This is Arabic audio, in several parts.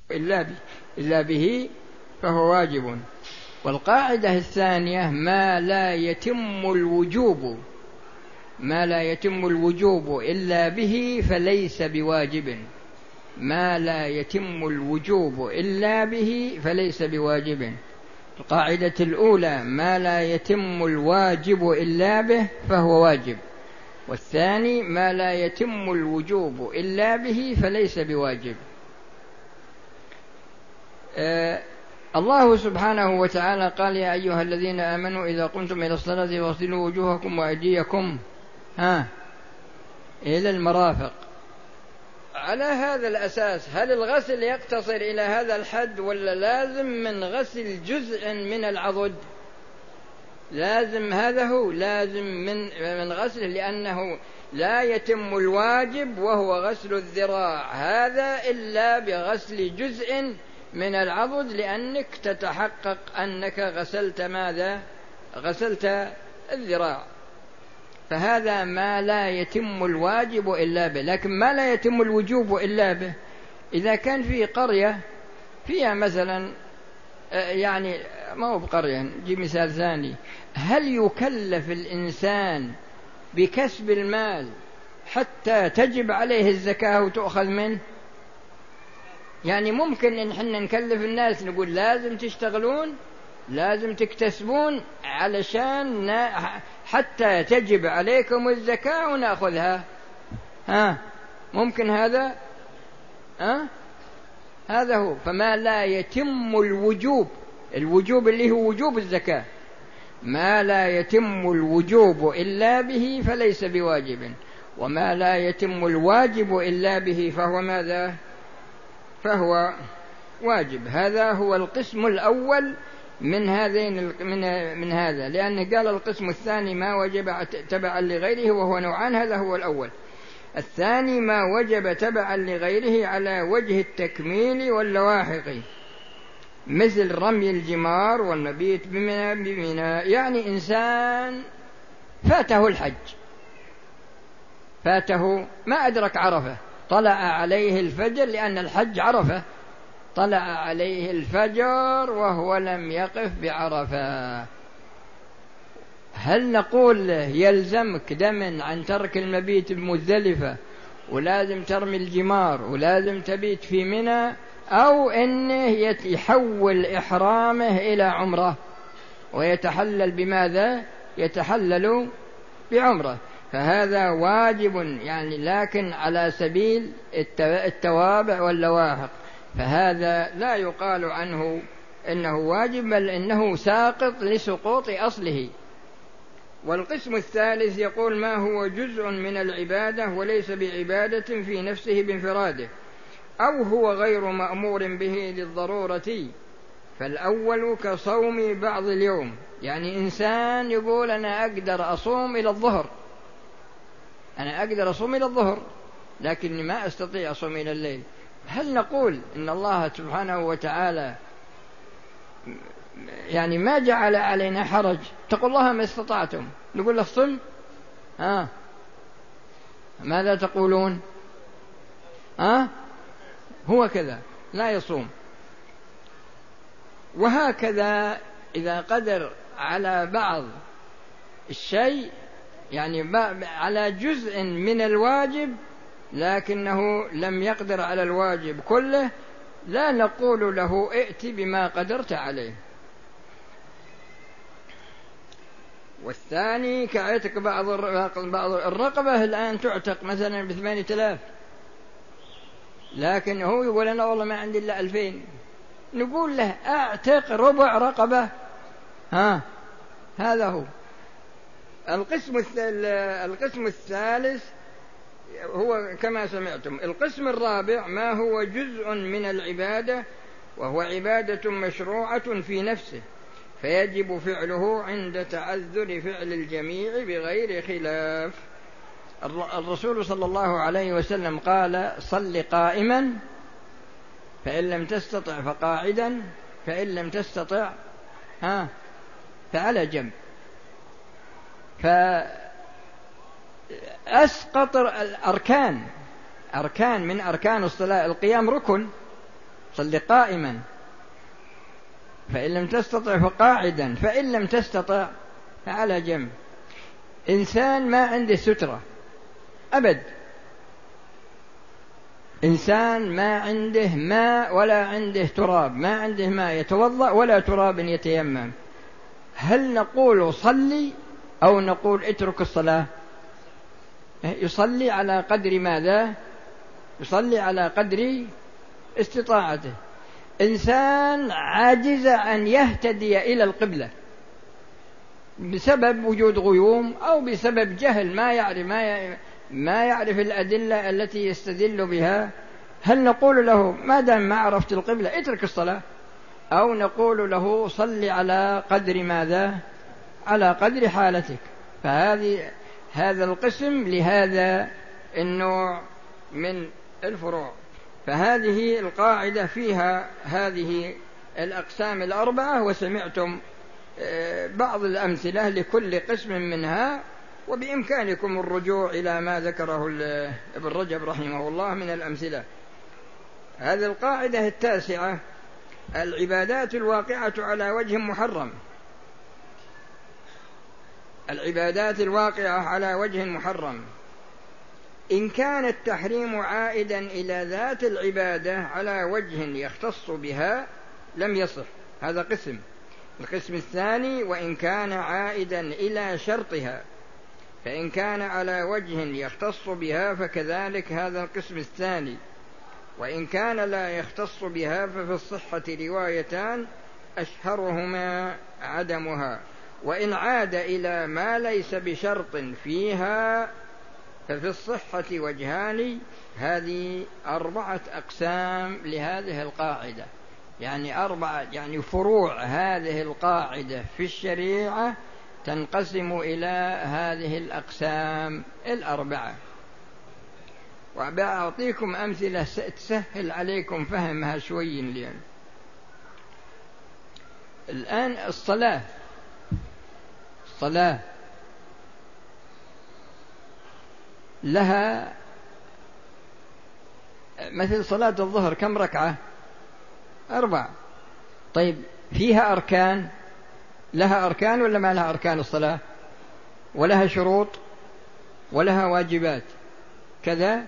إلا به فهو واجب. والقاعدة الثانية ما لا يتم الوجوب إلا به فليس بواجب. ما لا يتم الوجوب إلا به فليس بواجب. القاعدة الأولى ما لا يتم الواجب إلا به فهو واجب، والثاني ما لا يتم الوجوب إلا به فليس بواجب. الله سبحانه وتعالى قال يا أيها الذين آمنوا إذا قمتم إلى الصلاة فاغسلوا وجوهكم وأيديكم إلى المرافق. على هذا الأساس هل الغسل يقتصر إلى هذا الحد ولا لازم من غسل جزء من العضد؟ لازم هذا هو لازم من غسله، لأنه لا يتم الواجب وهو غسل الذراع هذا إلا بغسل جزء من العضد، لأنك تتحقق أنك غسلت ماذا؟ غسلت الذراع. فهذا ما لا يتم الواجب إلا به. لكن ما لا يتم الوجوب إلا به إذا كان في قرية فيها مثلا يعني ما هو بقرية، نجيب مثال ثاني، هل يكلف الإنسان بكسب المال حتى تجب عليه الزكاة وتؤخذ منه؟ يعني ممكن إن حنا نكلف الناس نقول لازم تشتغلون، لازم تكتسبون علشان حتى تجب عليكم الزكاة ونأخذها. ممكن هذا؟ هذا هو. فما لا يتم الوجوب اللي هو وجوب الزكاة، ما لا يتم الوجوب إلا به فليس بواجب، وما لا يتم الواجب إلا به فهو ماذا؟ فهو واجب. هذا هو القسم الأول من هذا، لأنه قال القسم الثاني ما وجب تبعا لغيره وهو نوعان، هذا هو الأول. الثاني ما وجب تبعا لغيره على وجه التكميل واللواحق، مثل رمي الجمار والمبيت بمنى. يعني إنسان فاته الحج، فاته ما أدرك عرفة، طلع عليه الفجر، لأن الحج عرفة، طلع عليه الفجر وهو لم يقف بعرفة، هل نقول له يلزمك دم عن ترك المبيت بمزدلفة ولازم ترمي الجمار ولازم تبيت في منى، أو إنه يحول إحرامه إلى عمرة ويتحلل بماذا؟ يتحلل بعمرة؟ فهذا واجب يعني، لكن على سبيل التوابع واللواحق، فهذا لا يقال عنه إنه واجب، بل إنه ساقط لسقوط أصله. والقسم الثالث يقول ما هو جزء من العبادة وليس بعبادة في نفسه بانفراده، أو هو غير مأمور به للضرورة، فالأول كصوم بعض اليوم. يعني إنسان يقول أنا أقدر أصوم إلى الظهر، أنا أقدر أصوم إلى الظهر لكني ما أستطيع أصوم إلى الليل، هل نقول إن الله سبحانه وتعالى يعني ما جعل علينا حرج؟ تقول الله ما استطعتم، نقول له صم، ماذا تقولون؟ هو كذا لا يصوم. وهكذا إذا قدر على بعض الشيء، يعني على جزء من الواجب لكنه لم يقدر على الواجب كله، لا نقول له ائت بما قدرت عليه. والثاني كعتق بعض الرقبة، الآن تعتق مثلا ب8,000، لكن هو يقول أنا والله ما عندي إلا 2000، نقول له اعتق ربع رقبة. هذا هو القسم الثالث هو كما سمعتم. القسم الرابع ما هو جزء من العبادة وهو عبادة مشروعة في نفسه، فيجب فعله عند تعذر فعل الجميع بغير خلاف. الرسول صلى الله عليه وسلم قال صل قائما، فإن لم تستطع فقاعدا، فإن لم تستطع فعلى جنب. فأسقط الأركان من أركان الصلاة. القيام ركن، صل قائما، فإن لم تستطع فقاعدا، فإن لم تستطع فعلى جنب. إنسان ما عنده سترة أبد، إنسان ما عنده ماء ولا عنده تراب، ما عنده ماء يتوضأ ولا تراب يتيمم، هل نقول صلي أو نقول اترك الصلاة؟ يصلي على قدر ماذا؟ يصلي على قدر استطاعته. إنسان عاجز أن يهتدي إلى القبلة بسبب وجود غيوم أو بسبب جهل، ما يعرف الأدلة التي يستدل بها، هل نقول له ما دام ما عرفت القبلة اترك الصلاة، أو نقول له صل على قدر ماذا؟ على قدر حالتك؟ هذا القسم لهذا النوع من الفروع. فهذه القاعدة فيها هذه الأقسام الأربعة، وسمعتم بعض الأمثلة لكل قسم منها، وبإمكانكم الرجوع إلى ما ذكره ابن رجب رحمه الله من الأمثلة. هذه القاعدة التاسعة: العبادات الواقعة على وجه محرم. العبادات الواقعة على وجه محرم إن كان التحريم عائدا إلى ذات العبادة على وجه يختص بها لم يصح. هذا قسم. القسم الثاني: وإن كان عائدا إلى شرطها، فإن كان على وجه يختص بها فكذلك هذا القسم الثاني. وإن كان لا يختص بها ففي الصحة روايتان أشهرهما عدمها. وإن عاد إلى ما ليس بشرط فيها ففي الصحة وجهان. هذه 4 أقسام لهذه القاعدة، يعني فروع هذه القاعدة في الشريعة تنقسم إلى هذه الأقسام 4. وبأعطيكم أمثلة تسهل عليكم فهمها شوي اليوم. الآن الصلاة لها مثل صلاة الظهر كم ركعة؟ 4. طيب فيها أركان؟ لها أركان ولا ما لها أركان الصلاة؟ ولها شروط ولها واجبات كذا.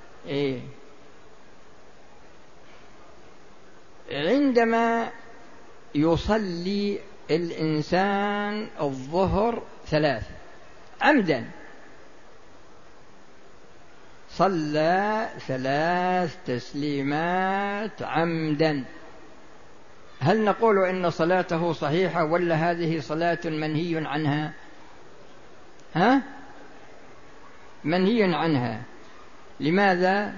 عندما يصلي الإنسان الظهر 3 عمدا، صلى 3 تسليمات عمدا، هل نقول إن صلاته صحيحة ولا هذه صلاة منهي عنها؟ منهي عنها. لماذا؟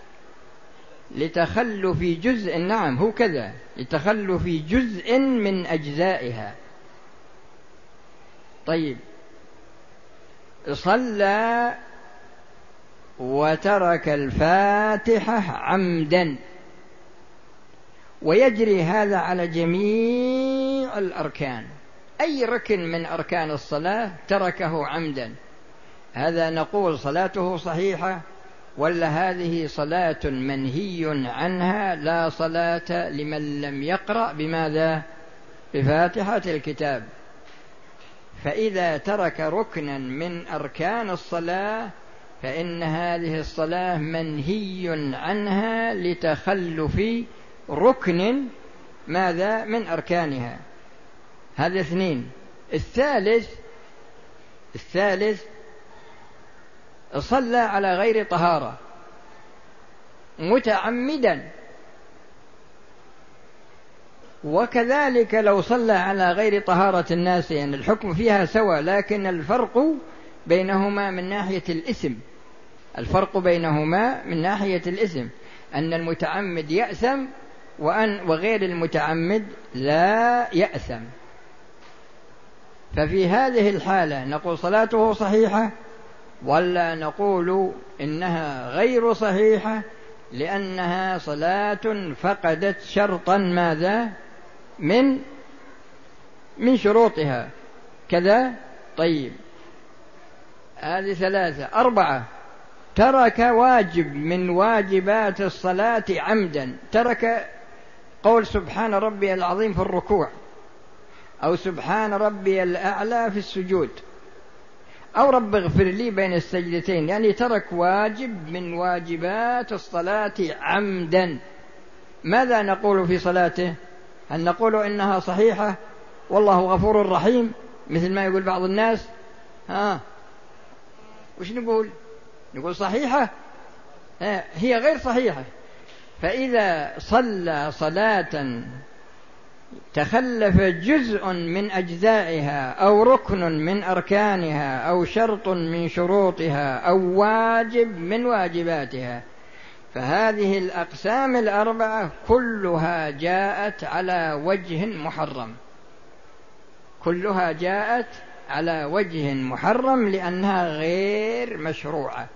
لتخلف جزء، نعم هو كذا، لتخلف جزء من أجزائها. طيب صلى وترك الفاتحة عمدا، ويجري هذا على جميع الأركان، أي ركن من أركان الصلاة تركه عمدا، هذا نقول صلاته صحيحة ولا هذه صلاة منهي عنها لا صلاة لمن لم يقرأ بماذا؟ بفاتحة الكتاب. فإذا ترك ركنا من أركان الصلاة فإن هذه الصلاة منهي عنها لتخلف ركن ماذا؟ من أركانها. هذا 2. الثالث صلى على غير طهارة متعمدا، وكذلك لو صلى على غير طهارة الناس، يعني الحكم فيها سواء، لكن الفرق بينهما من ناحية الإثم. الفرق بينهما من ناحية الإثم أن المتعمد يأثم وغير المتعمد لا يأثم. ففي هذه الحالة نقول صلاته صحيحة ولا نقول إنها غير صحيحة لأنها صلاة فقدت شرطا ماذا؟ من شروطها كذا. طيب هذه 3. 4 ترك واجب من واجبات الصلاة عمدا، ترك قول سبحان ربي العظيم في الركوع، أو سبحان ربي الأعلى في السجود، أو رب اغفر لي بين السجدتين، يعني ترك واجب من واجبات الصلاة عمدا. ماذا نقول في صلاته؟ هل نقول إنها صحيحة والله غفور رحيم مثل ما يقول بعض الناس؟ وش نقول؟ نقول صحيحة؟ هي غير صحيحة. فإذا صلى صلاة تخلف جزء من أجزائها أو ركن من أركانها أو شرط من شروطها أو واجب من واجباتها، فهذه الأقسام الأربعة كلها جاءت على وجه محرم، كلها جاءت على وجه محرم لأنها غير مشروعة،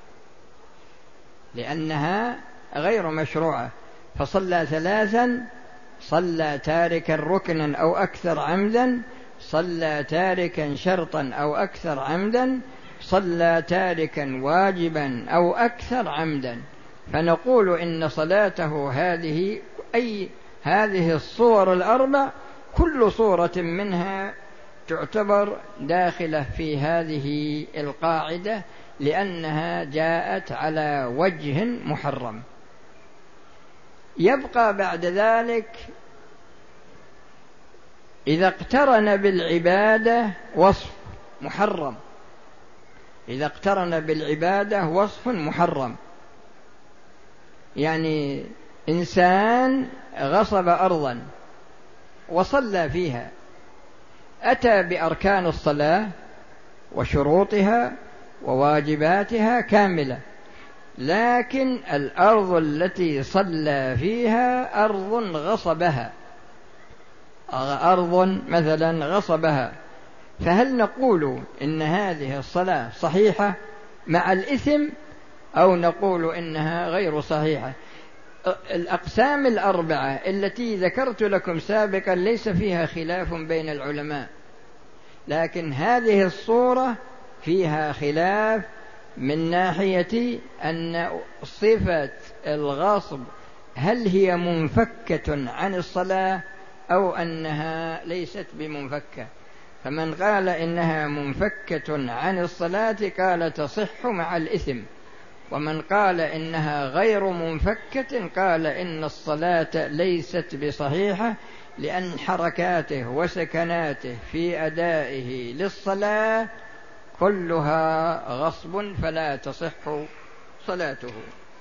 لأنها غير مشروعة. فصلى ثلاثا: صلى تاركا ركنا أو أكثر عمدا، صلى تاركا شرطا أو أكثر عمدا، صلى تاركا واجبا أو أكثر عمدا. فنقول إن صلاته هذه الصور الأربع كل صورة منها تعتبر داخلة في هذه القاعدة لأنها جاءت على وجه محرم. يبقى بعد ذلك إذا اقترن بالعبادة وصف محرم، إذا اقترن بالعبادة وصف محرم، يعني إنسان غصب أرضا وصلى فيها، أتى بأركان الصلاة وشروطها وواجباتها كاملة، لكن الأرض التي صلى فيها أرض غصبها، أرض مثلا غصبها، فهل نقول إن هذه الصلاة صحيحة مع الإثم أو نقول إنها غير صحيحة؟ الأقسام الأربعة التي ذكرت لكم سابقا ليس فيها خلاف بين العلماء، لكن هذه الصورة فيها خلاف من ناحية أن صفة الغصب هل هي منفكة عن الصلاة أو أنها ليست بمنفكة. فمن قال إنها منفكة عن الصلاة قال تصح مع الإثم، ومن قال إنها غير منفكة قال إن الصلاة ليست بصحيحة، لأن حركاته وسكناته في أدائه للصلاة كلها غصب فلا تصح صلاته.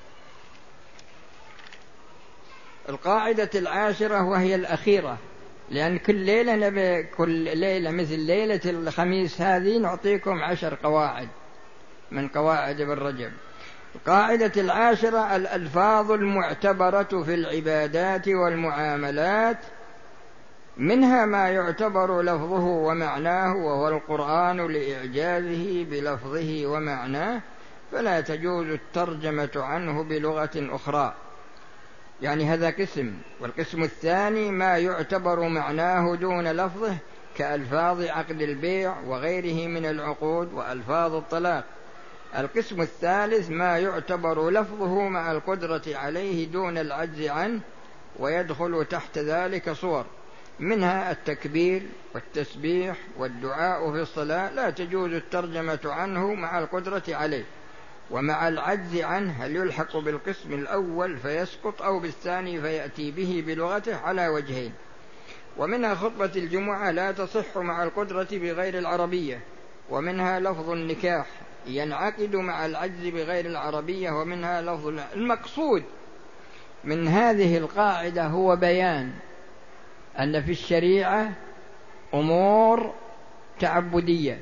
القاعدة العاشرة وهي الأخيرة، لأن كل ليلة مثل ليلة الخميس هذه نعطيكم 10 قواعد من قواعد ابن رجب. القاعدة العاشرة: الألفاظ المعتبرة في العبادات والمعاملات، منها ما يعتبر لفظه ومعناه وهو القرآن لإعجازه بلفظه ومعناه، فلا تجوز الترجمة عنه بلغة أخرى، يعني هذا قسم. والقسم الثاني ما يعتبر معناه دون لفظه كألفاظ عقد البيع وغيره من العقود وألفاظ الطلاق. القسم الثالث ما يعتبر لفظه مع القدرة عليه دون العجز عنه، ويدخل تحت ذلك صور، منها التكبير والتسبيح والدعاء في الصلاة لا تجوز الترجمة عنه مع القدرة عليه، ومع العجز عنه هل يلحق بالقسم الأول فيسقط أو بالثاني فيأتي به بلغته على وجهين. ومنها خطبة الجمعة لا تصح مع القدرة بغير العربية، ومنها لفظ النكاح ينعقد مع العجز بغير العربية، ومنها لفظ. المقصود من هذه القاعدة هو بيان أن في الشريعة أمور تعبدية،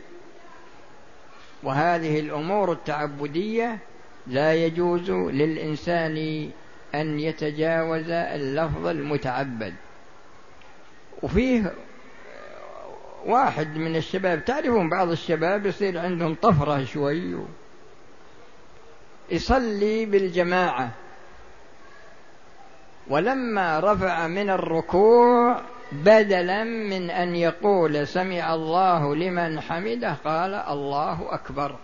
وهذه الأمور التعبدية لا يجوز للإنسان أن يتجاوز اللفظ المتعبد. وفيه واحد من الشباب، تعرفون بعض الشباب يصير عندهم طفرة شوي، يصلي بالجماعة، ولما رفع من الركوع بدلا من أن يقول سمع الله لمن حمده قال الله أكبر،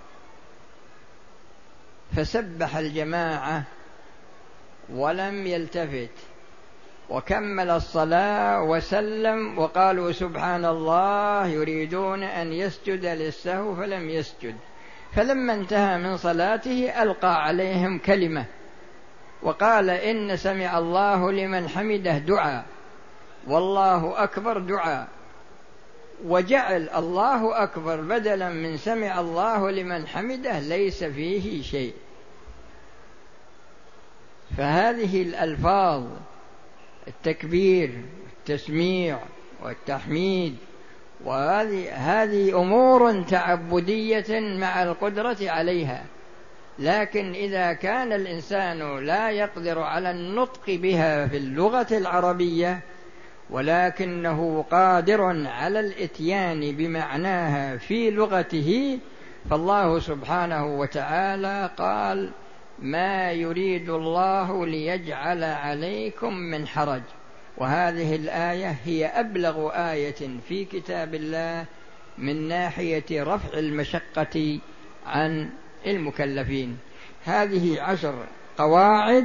فسبح الجماعة ولم يلتفت، وكمل الصلاة وسلم، وقالوا سبحان الله يريدون أن يسجد للسهو فلم يسجد، فلما انتهى من صلاته ألقى عليهم كلمة وقال إن سمع الله لمن حمده دعاء والله أكبر دعاء، وجعل الله أكبر بدلا من سمع الله لمن حمده ليس فيه شيء. فهذه الألفاظ التكبير التسميع والتحميد وهذه أمور تعبدية مع القدرة عليها، لكن إذا كان الإنسان لا يقدر على النطق بها في اللغة العربية ولكنه قادر على الإتيان بمعناها في لغته، فالله سبحانه وتعالى قال ما يريد الله ليجعل عليكم من حرج، وهذه الآية هي أبلغ آية في كتاب الله من ناحية رفع المشقة عن المكلفين. هذه 10 قواعد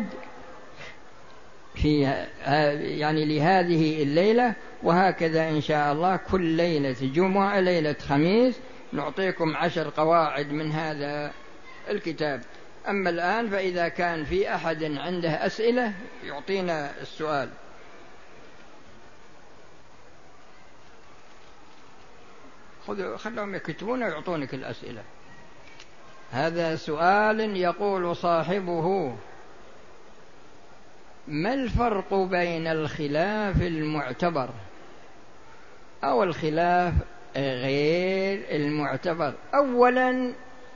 في يعني لهذه الليلة، وهكذا إن شاء الله كل ليلة جمعة ليلة خميس نعطيكم 10 قواعد من هذا الكتاب. أما الآن فإذا كان في أحد عنده أسئلة يعطينا السؤال. خلهم يكتبون ويعطونك الأسئلة. هذا سؤال يقول صاحبه ما الفرق بين الخلاف المعتبر أو الخلاف غير المعتبر؟ أولا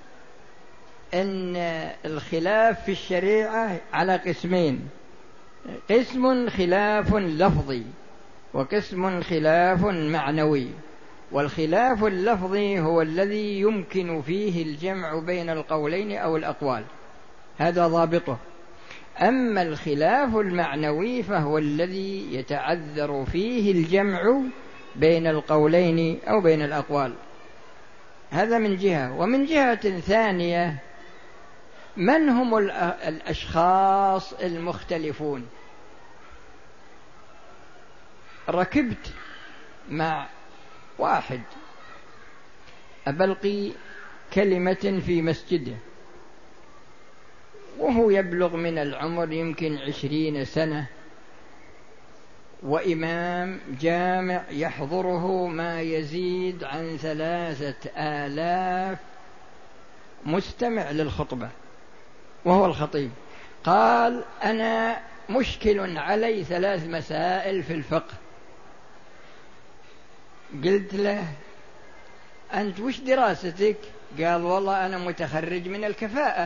أن الخلاف في الشريعة على قسمين، قسم خلاف لفظي وقسم خلاف معنوي، والخلاف اللفظي هو الذي يمكن فيه الجمع بين القولين أو الأقوال، هذا ضابطه. أما الخلاف المعنوي فهو الذي يتعذر فيه الجمع بين القولين أو بين الأقوال، هذا من جهة. ومن جهة ثانية من هم الأشخاص المختلفون؟ ركبت مع واحد أبلقي كلمة في مسجده وهو يبلغ من العمر يمكن 20 سنة، وإمام جامع يحضره ما يزيد عن 3000 مستمع للخطبة وهو الخطيب. قال أنا مشكل علي 3 مسائل في الفقه. قلت له أنت وش دراستك؟ قال والله أنا متخرج من الكفاءة.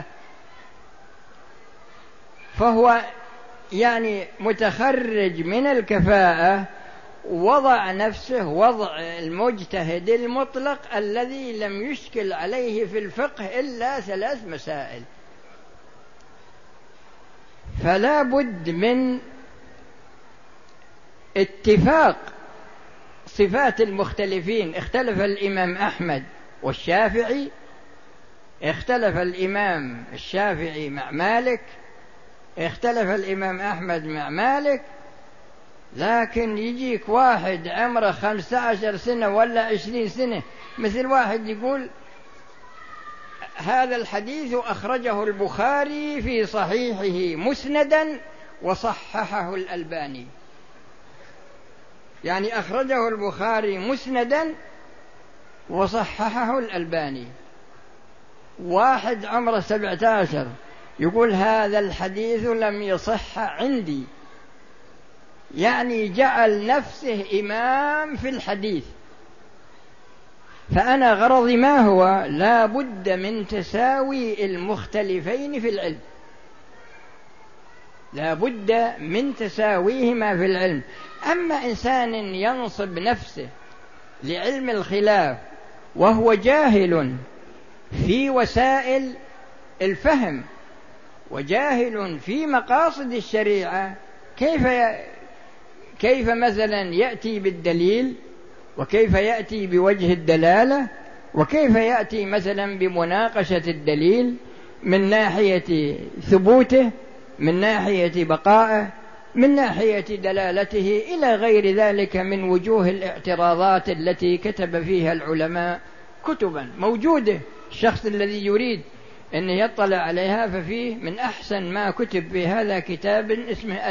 فهو يعني متخرج من الكفاءة وضع نفسه وضع المجتهد المطلق الذي لم يشكل عليه في الفقه إلا 3 مسائل. فلا بد من اتفاق صفات المختلفين. اختلف الإمام أحمد والشافعي، اختلف الإمام الشافعي مع مالك، اختلف الإمام أحمد مع مالك، لكن يجيك واحد عمره 15 سنة ولا 20 سنة مثل واحد يقول هذا الحديث أخرجه البخاري في صحيحه مسندا وصححه الألباني، يعني أخرجه البخاري مسندا وصححه الألباني. واحد عمره 17 يقول هذا الحديث لم يصح عندي، يعني جعل نفسه إمام في الحديث. فأنا غرضي ما هو؟ لا بد من تساوي المختلفين في العلم، لا بد من تساويهما في العلم. أما إنسان ينصب نفسه لعلم الخلاف وهو جاهل في وسائل الفهم وجاهل في مقاصد الشريعة، كيف مثلا يأتي بالدليل، وكيف يأتي بوجه الدلالة، وكيف يأتي مثلا بمناقشة الدليل من ناحية ثبوته، من ناحية بقائه، من ناحية دلالته إلى غير ذلك من وجوه الاعتراضات التي كتب فيها العلماء كتبا موجودة. الشخص الذي يريد أن يطلع عليها ففيه من أحسن ما كتب في هذا كتاب اسمه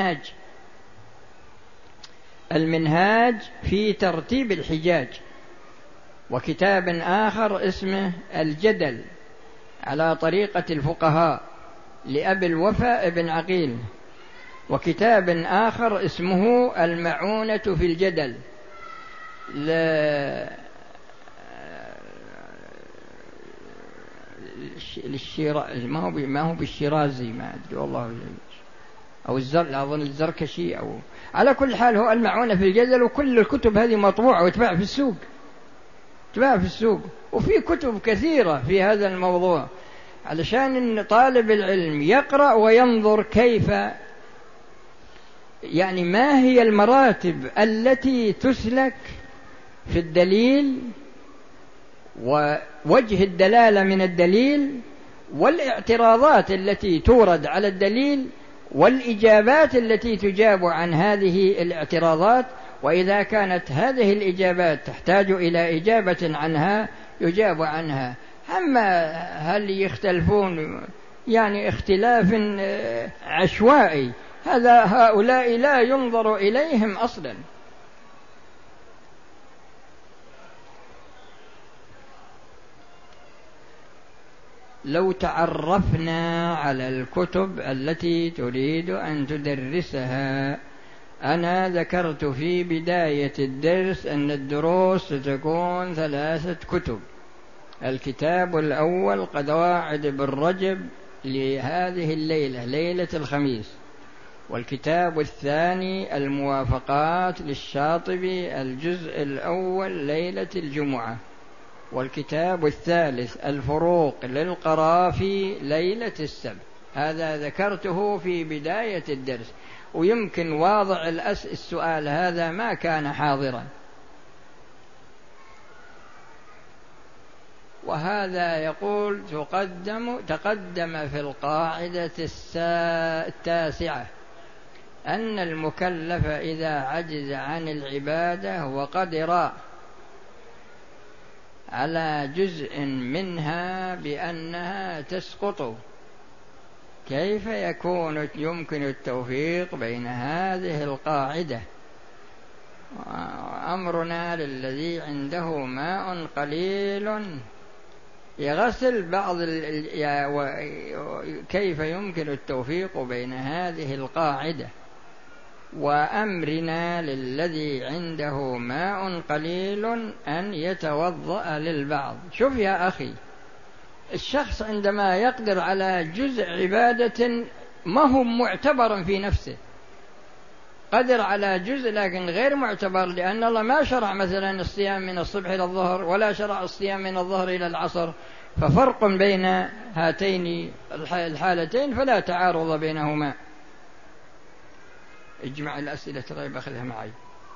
المنهاج في ترتيب الحجاج، وكتاب آخر اسمه الجدل على طريقة الفقهاء لأبي الوفاء بن عقيل، وكتاب آخر اسمه المعونة في الجدل ما هو بالشيرازي، ما أدري والله، أو أظن الزركشي، أو على كل حال هو المعونة في الجدل. وكل الكتب هذه مطبوعة وتباع في السوق، وفي كتب كثيرة في هذا الموضوع، علشان إن طالب العلم يقرأ وينظر كيف، يعني ما هي المراتب التي تسلك في الدليل ووجه الدلالة من الدليل، والاعتراضات التي تورد على الدليل، والإجابات التي تجاب عن هذه الاعتراضات، وإذا كانت هذه الإجابات تحتاج إلى إجابة عنها يجاب عنها. أما هل يختلفون يعني اختلاف عشوائي، هؤلاء لا ينظر إليهم أصلا. لو تعرفنا على الكتب التي تريد أن تدرسها، أنا ذكرت في بداية الدرس أن الدروس ستكون 3 كتب. الكتاب الأول قواعد ابن رجب لهذه الليلة، ليلة الخميس، والكتاب الثاني الموافقات للشاطبي الجزء الأول ليلة الجمعة، والكتاب الثالث الفروق للقرافي ليلة السبت. هذا ذكرته في بداية الدرس، ويمكن واضع السؤال هذا ما كان حاضرا. وهذا يقول تقدم في القاعدة 9 أن المكلف إذا عجز عن العبادة وقدر على جزء منها بأنها تسقط، كيف يمكن التوفيق بين هذه القاعدة؟ أمرنا للذي عنده ماء قليل يغسل كيف يمكن التوفيق بين هذه القاعدة وأمرنا للذي عنده ماء قليل أن يتوضأ للبعض؟ شوف يا أخي، الشخص عندما يقدر على جزء عبادة ما هو معتبر في نفسه، قدر على جزء لكن غير معتبر، لأن الله ما شرع مثلا الصيام من الصبح إلى الظهر، ولا شرع الصيام من الظهر إلى العصر، ففرق بين هاتين الحالتين فلا تعارض بينهما. اجمع الأسئلة ترى باخذها معي.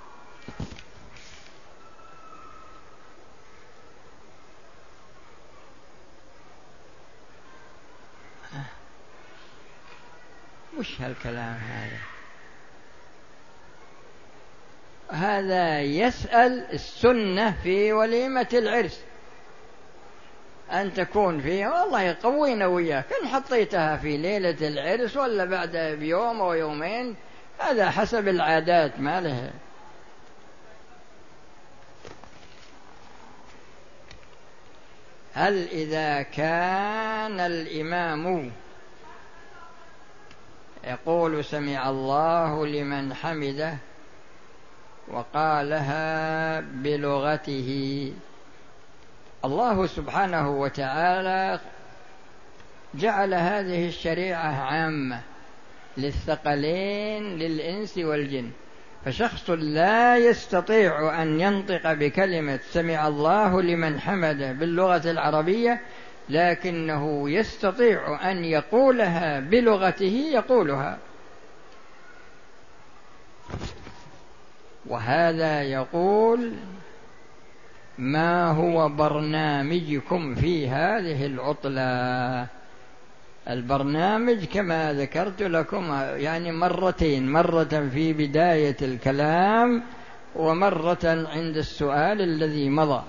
وش هالكلام هذا يسأل السنة في وليمة العرس أن تكون فيها، والله يقوينا وياك إن حطيتها في ليلة العرس ولا بعد بيوم أو يومين، هذا حسب العادات ما له. هل إذا كان الإمام يقول سمع الله لمن حمده وقالها بلغته، الله سبحانه وتعالى جعل هذه الشريعة عامة للثقلين للإنس والجن، فشخص لا يستطيع أن ينطق بكلمة سمع الله لمن حمده باللغة العربية، لكنه يستطيع أن يقولها بلغته يقولها. وهذا يقول ما هو برنامجكم في هذه العطلة؟ البرنامج كما ذكرت لكم يعني مرتين، مرة في بداية الكلام ومرة عند السؤال الذي مضى.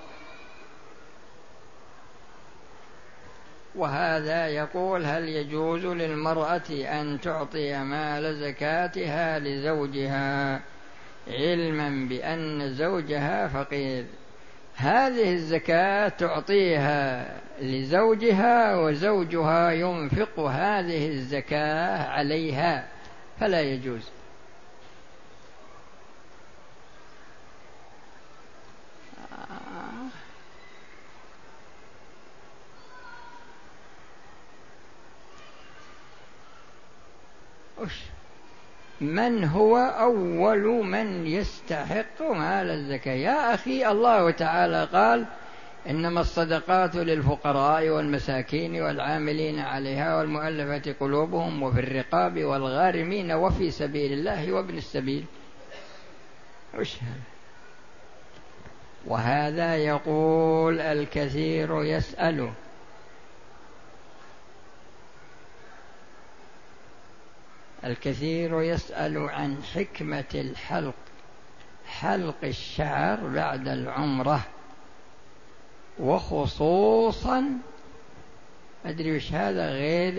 وهذا يقول: هل يجوز للمرأة أن تعطي مال زكاتها لزوجها علما بأن زوجها فقير؟ هذه الزكاة تعطيها لزوجها وزوجها ينفق هذه الزكاة عليها، فلا يجوز. من هو أول من يستحق مال الزكاة؟ يا أخي، الله تعالى قال: إنما الصدقات للفقراء والمساكين والعاملين عليها والمؤلفة قلوبهم وفي الرقاب والغارمين وفي سبيل الله وابن السبيل. وش هذا؟ وهذا يقول الكثير يسأل: الكثير يسأل عن حكمة الحلق، حلق الشعر بعد العمرة، وخصوصا أدري وش هذا،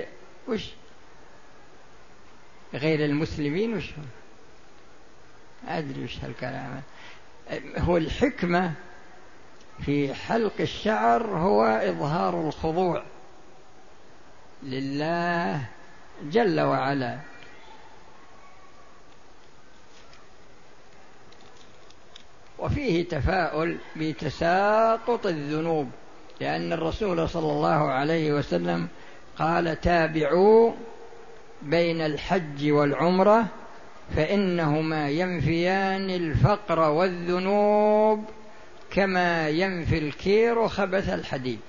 غير المسلمين، وش أدري وش هالكلام. هو الحكمة في حلق الشعر هو إظهار الخضوع لله جل وعلا. وفيه تفاؤل بتساقط الذنوب، لأن الرسول صلى الله عليه وسلم قال: تابعوا بين الحج والعمرة فإنهما ينفيان الفقر والذنوب كما ينفي الكير خبث الحديد.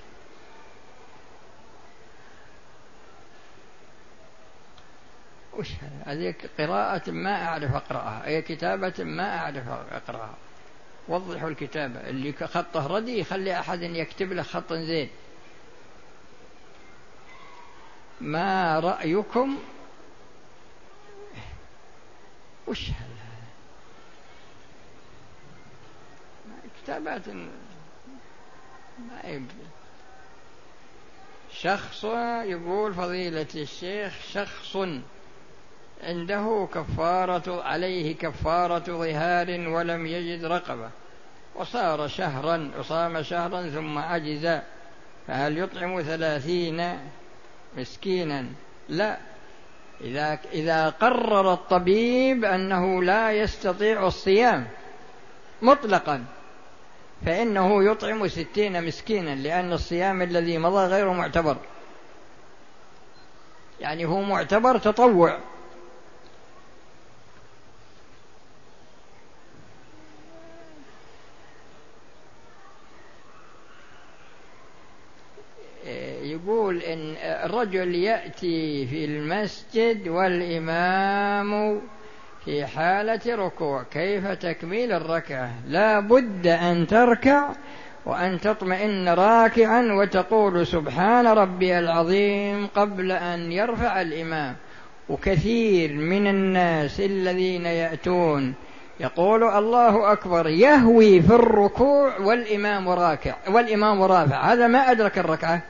وش هذه قراءة ما أعرف أقرأها، أي كتابة ما أعرف أقرأها. وضحوا الكتابة، اللي خطه ردي يخلي أحد يكتب له خط زين. ما رأيكم؟ وش هذا؟ كتابات ما يبدو. شخص يقول: فضيلة الشيخ، شخص عنده كفارة، عليه كفارة ظهار ولم يجد رقبة، وصام شهرا ثم عجز، فهل يطعم 30 مسكينا؟ لا، إذا قرر الطبيب أنه لا يستطيع الصيام مطلقا فإنه يطعم 60 مسكينا، لأن الصيام الذي مضى غير معتبر، يعني هو معتبر تطوع. يقول إن الرجل يأتي في المسجد والإمام في حالة ركوع، كيف تكميل الركعة؟ لا بد أن تركع وأن تطمئن راكعا وتقول: سبحان ربي العظيم قبل أن يرفع الإمام. وكثير من الناس الذين يأتون يقول الله أكبر يهوي في الركوع والإمام رافع، هذا ما أدرك الركعة.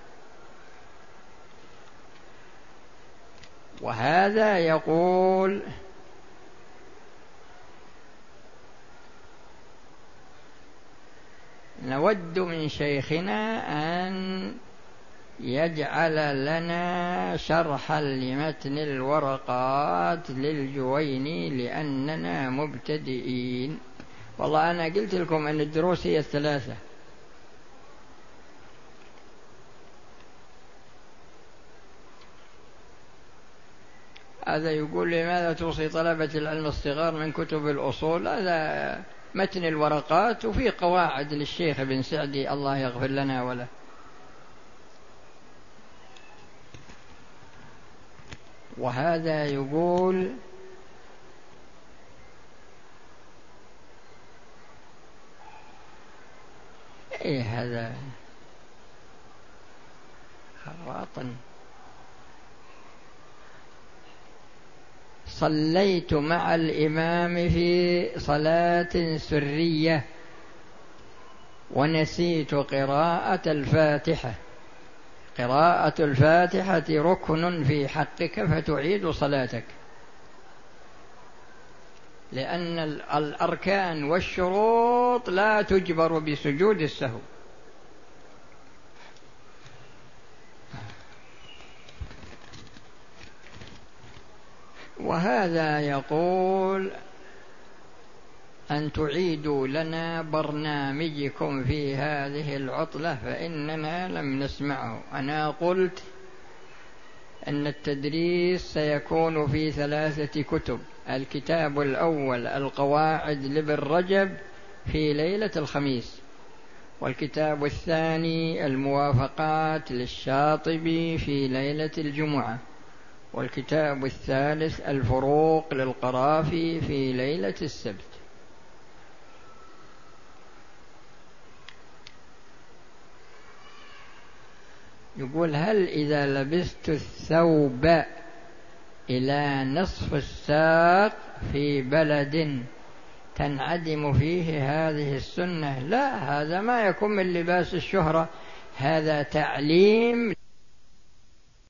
وهذا يقول: نود من شيخنا أن يجعل لنا شرحا لمتن الورقات للجويني لأننا مبتدئين. والله أنا قلت لكم أن الدروس هي 3. هذا يقول: لماذا توصي طلبة العلم الصغار من كتب الأصول؟ هذا متن الورقات، وفي قواعد للشيخ ابن سعدي الله يغفر لنا وله. وهذا يقول: إيه هذا خراطا صليت مع الإمام في صلاة سرية ونسيت قراءة الفاتحة، قراءة الفاتحة ركن في حقك فتعيد صلاتك، لأن الأركان والشروط لا تجبر بسجود السهو. وهذا يقول أن تعيدوا لنا برنامجكم في هذه العطلة فإننا لم نسمعه. أنا قلت أن التدريس سيكون في 3 كتب: الكتاب الأول القواعد لابن رجب في ليلة الخميس، والكتاب الثاني الموافقات للشاطبي في ليلة الجمعة، والكتاب الثالث الفروق للقرافي في ليلة السبت. يقول: هل إذا لبست الثوب إلى نصف الساق في بلد تنعدم فيه هذه السنة؟ لا، هذا ما يكون من لباس الشهرة، هذا تعليم